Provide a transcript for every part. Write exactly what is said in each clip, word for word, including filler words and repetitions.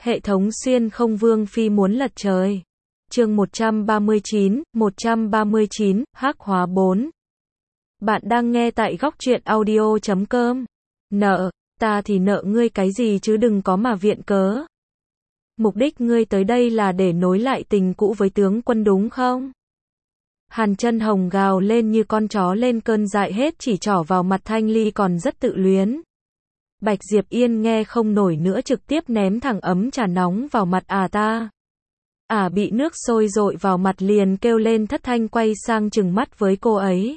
Hệ thống xuyên không Vương Phi muốn lật trời. Chương một trăm ba mươi chín, một trăm ba mươi chín, Hắc hóa bốn. Bạn đang nghe tại góc truyện audio chấm com. Nợ, ta thì nợ ngươi cái gì chứ đừng có mà viện cớ. Mục đích ngươi tới đây là để nối lại tình cũ với tướng quân đúng không? Hàn Chân Hồng gào lên như con chó lên cơn dại hết chỉ trỏ vào mặt Thanh Ly còn rất tự luyến. Bạch Diệp Yên nghe không nổi nữa trực tiếp ném thẳng ấm trà nóng vào mặt ả à ta. Ả à bị nước sôi dội vào mặt liền kêu lên thất thanh quay sang trừng mắt với cô ấy.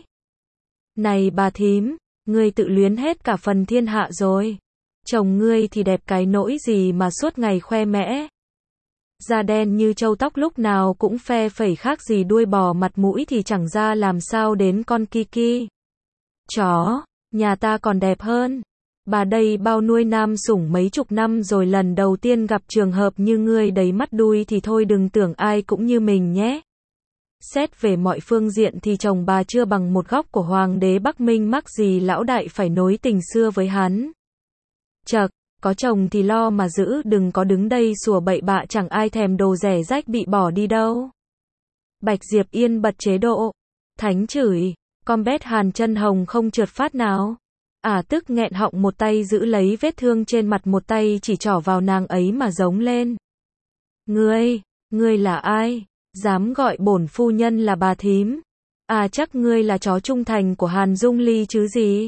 Này bà thím, ngươi tự luyến hết cả phần thiên hạ rồi. Chồng ngươi thì đẹp cái nỗi gì mà suốt ngày khoe mẽ. Da đen như trâu tóc lúc nào cũng phe phẩy khác gì đuôi bò mặt mũi thì chẳng ra làm sao đến con Kiki. Chó, nhà ta còn đẹp hơn. Bà đây bao nuôi nam sủng mấy chục năm rồi lần đầu tiên gặp trường hợp như ngươi đấy mắt đuôi thì thôi đừng tưởng ai cũng như mình nhé. Xét về mọi phương diện thì chồng bà chưa bằng một góc của hoàng đế Bắc Minh mắc gì lão đại phải nối tình xưa với hắn. Chậc, có chồng thì lo mà giữ đừng có đứng đây sủa bậy bạ chẳng ai thèm đồ rẻ rách bị bỏ đi đâu. Bạch Diệp Yên bật chế độ. Thánh chửi, con bét Hàn Chân Hồng không trượt phát nào. Ả à, tức nghẹn họng một tay giữ lấy vết thương trên mặt một tay chỉ trỏ vào nàng ấy mà giống lên. Ngươi, ngươi là ai? Dám gọi bổn phu nhân là bà thím? À chắc ngươi là chó trung thành của Hàn Dung Ly chứ gì?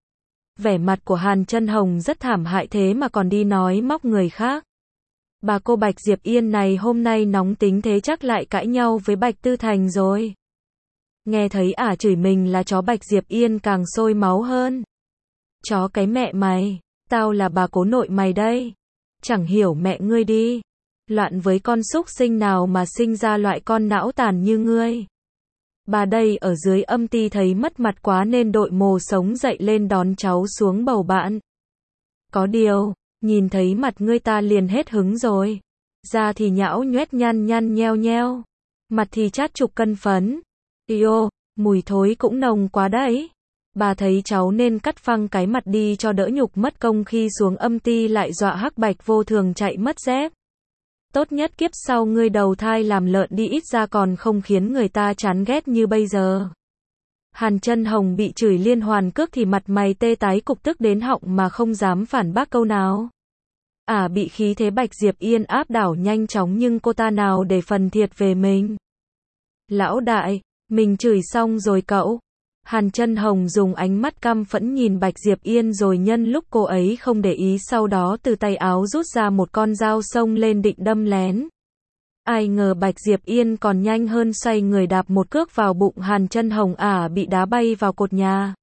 Vẻ mặt của Hàn Chân Hồng rất thảm hại thế mà còn đi nói móc người khác. Bà cô Bạch Diệp Yên này hôm nay nóng tính thế chắc lại cãi nhau với Bạch Tư Thành rồi. Nghe thấy ả à chửi mình là chó Bạch Diệp Yên càng sôi máu hơn. Chó cái mẹ mày, tao là bà cố nội mày đây. Chẳng hiểu mẹ ngươi đi. Loạn với con súc sinh nào mà sinh ra loại con não tàn như ngươi. Bà đây ở dưới âm ty thấy mất mặt quá nên đội mồ sống dậy lên đón cháu xuống bầu bạn. Có điều, nhìn thấy mặt ngươi ta liền hết hứng rồi. Da thì nhão nhoét nhăn nhăn nheo nheo. Mặt thì chát chục cân phấn. Yêu, mùi thối cũng nồng quá đấy. Bà thấy cháu nên cắt phăng cái mặt đi cho đỡ nhục mất công khi xuống âm ty lại dọa hắc bạch vô thường chạy mất dép. Tốt nhất kiếp sau ngươi đầu thai làm lợn đi ít ra còn không khiến người ta chán ghét như bây giờ. Hàn Chân Hồng bị chửi liên hoàn cước thì mặt mày tê tái cục tức đến họng mà không dám phản bác câu nào. Ả à, bị khí thế Bạch Diệp Yên áp đảo nhanh chóng nhưng cô ta nào để phần thiệt về mình. Lão đại, mình chửi xong rồi cậu. Hàn Chân Hồng dùng ánh mắt căm phẫn nhìn Bạch Diệp Yên rồi nhân lúc cô ấy không để ý sau đó từ tay áo rút ra một con dao xông lên định đâm lén. Ai ngờ Bạch Diệp Yên còn nhanh hơn xoay người đạp một cước vào bụng Hàn Chân Hồng ả à, bị đá bay vào cột nhà.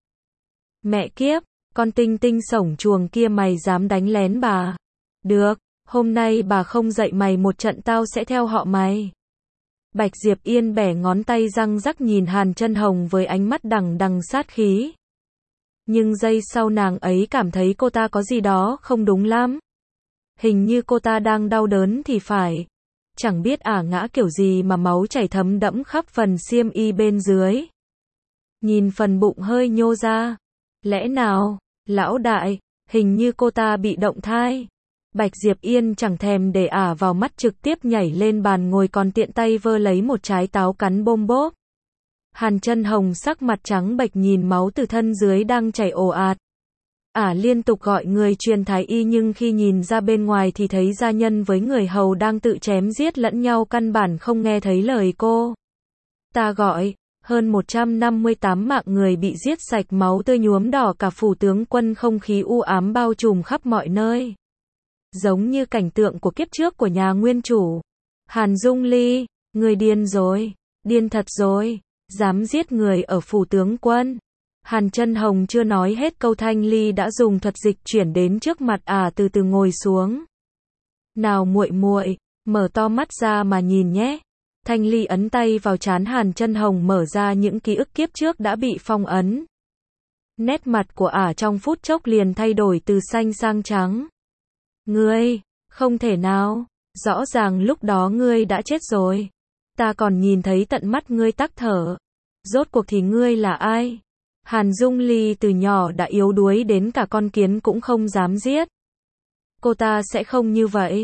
Mẹ kiếp, con tinh tinh sổng chuồng kia mày dám đánh lén bà. Được, hôm nay bà không dạy mày một trận tao sẽ theo họ mày. Bạch Diệp Yên bẻ ngón tay răng rắc nhìn Hàn Chân Hồng với ánh mắt đằng đằng sát khí. Nhưng giây sau nàng ấy cảm thấy cô ta có gì đó không đúng lắm. Hình như cô ta đang đau đớn thì phải. Chẳng biết ả ngã kiểu gì mà máu chảy thấm đẫm khắp phần xiêm y bên dưới. Nhìn phần bụng hơi nhô ra. Lẽ nào, lão đại, hình như cô ta bị động thai. Bạch Diệp Yên chẳng thèm để ả vào mắt trực tiếp nhảy lên bàn ngồi còn tiện tay vơ lấy một trái táo cắn bôm bốp. Hàn Chân Hồng sắc mặt trắng bệch nhìn máu từ thân dưới đang chảy ồ ạt. Ả liên tục gọi người truyền thái y nhưng khi nhìn ra bên ngoài thì thấy gia nhân với người hầu đang tự chém giết lẫn nhau căn bản không nghe thấy lời cô. Ta gọi, hơn một trăm năm mươi tám mạng người bị giết sạch máu tươi nhuốm đỏ cả phủ tướng quân không khí u ám bao trùm khắp mọi nơi. Giống như cảnh tượng của kiếp trước của nhà nguyên chủ. Hàn Dung Ly, người điên rồi, điên thật rồi, dám giết người ở phủ tướng quân. Hàn Chân Hồng chưa nói hết câu Thanh Ly đã dùng thuật dịch chuyển đến trước mặt ả à, từ từ ngồi xuống. Nào muội muội, mở to mắt ra mà nhìn nhé. Thanh Ly ấn tay vào trán Hàn Chân Hồng mở ra những ký ức kiếp trước đã bị phong ấn. Nét mặt của ả trong phút chốc liền thay đổi từ xanh sang trắng. Ngươi, không thể nào, rõ ràng lúc đó ngươi đã chết rồi. Ta còn nhìn thấy tận mắt ngươi tắc thở. Rốt cuộc thì ngươi là ai? Hàn Dung Ly từ nhỏ đã yếu đuối đến cả con kiến cũng không dám giết. Cô ta sẽ không như vậy.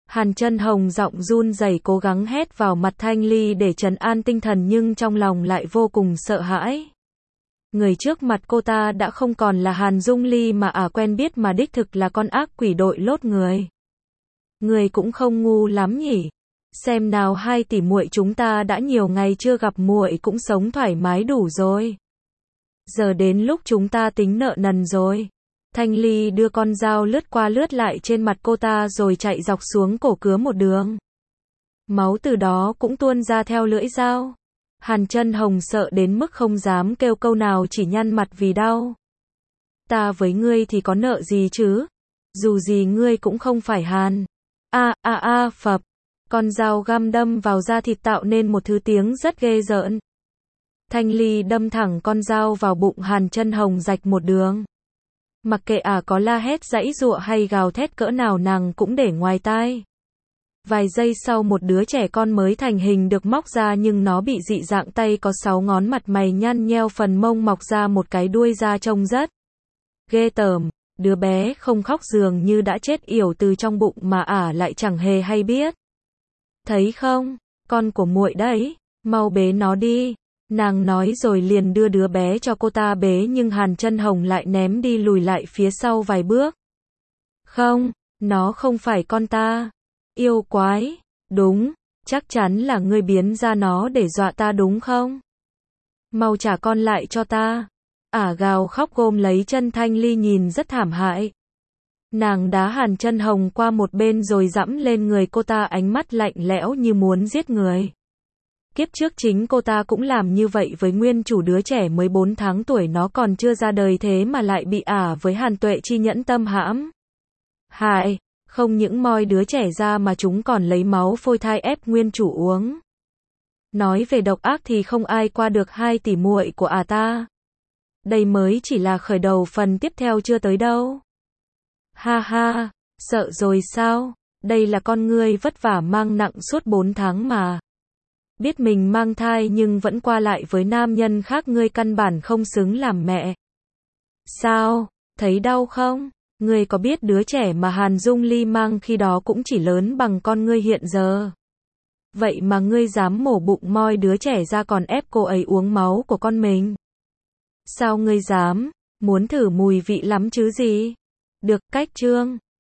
Hàn Chân Hồng giọng run rẩy cố gắng hét vào mặt Thanh Ly để trấn an tinh thần nhưng trong lòng lại vô cùng sợ hãi. Người trước mặt cô ta đã không còn là Hàn Dung Ly mà ả quen biết mà đích thực là con ác quỷ đội lốt người. Người cũng không ngu lắm nhỉ. Xem nào hai tỷ muội chúng ta đã nhiều ngày chưa gặp muội cũng sống thoải mái đủ rồi. Giờ đến lúc chúng ta tính nợ nần rồi. Thanh Ly đưa con dao lướt qua lướt lại trên mặt cô ta rồi chạy dọc xuống cổ cứa một đường. Máu từ đó cũng tuôn ra theo lưỡi dao. Hàn Chân Hồng sợ đến mức không dám kêu câu nào chỉ nhăn mặt vì đau. Ta với ngươi thì có nợ gì chứ? Dù gì ngươi cũng không phải Hàn. A a a phập. Con dao găm đâm vào da thịt tạo nên một thứ tiếng rất ghê rợn. Thanh Ly đâm thẳng con dao vào bụng Hàn Chân Hồng rạch một đường. Mặc kệ ả à có la hét giãy giụa hay gào thét cỡ nào nàng cũng để ngoài tai. Vài giây sau một đứa trẻ con mới thành hình được móc ra nhưng nó bị dị dạng tay có sáu ngón mặt mày nhăn nheo phần mông mọc ra một cái đuôi da trông rất ghê tởm. Đứa bé không khóc dường như đã chết yểu từ trong bụng mà ả lại chẳng hề hay biết. Thấy không, con của muội đấy, mau bế nó đi. Nàng nói rồi liền đưa đứa bé cho cô ta bế nhưng Hàn Chân Hồng lại ném đi lùi lại phía sau vài bước. Không, nó không phải con ta. Yêu quái, đúng, chắc chắn là ngươi biến ra nó để dọa ta đúng không? Mau trả con lại cho ta. Ả gào khóc gôm lấy chân Thanh Ly nhìn rất thảm hại. Nàng đá Hàn Chân Hồng qua một bên rồi dẫm lên người cô ta ánh mắt lạnh lẽo như muốn giết người. Kiếp trước chính cô ta cũng làm như vậy với nguyên chủ đứa trẻ mới bốn tháng tuổi nó còn chưa ra đời thế mà lại bị ả với Hàn Tuệ Chi nhẫn tâm hãm hại, không những moi đứa trẻ ra mà chúng còn lấy máu phôi thai ép nguyên chủ uống. Nói về độc ác thì không ai qua được hai tỷ muội của ả ta. Đây mới chỉ là khởi đầu, phần tiếp theo chưa tới đâu. Ha ha, sợ rồi sao? Đây là con ngươi vất vả mang nặng suốt bốn tháng mà. Biết mình mang thai nhưng vẫn qua lại với nam nhân khác, ngươi căn bản không xứng làm mẹ. Sao? Thấy đau không? Ngươi có biết đứa trẻ mà Hàn Dung Ly mang khi đó cũng chỉ lớn bằng con ngươi hiện giờ. Vậy mà ngươi dám mổ bụng moi đứa trẻ ra còn ép cô ấy uống máu của con mình. Sao ngươi dám? Muốn thử mùi vị lắm chứ gì? Được, cách chương.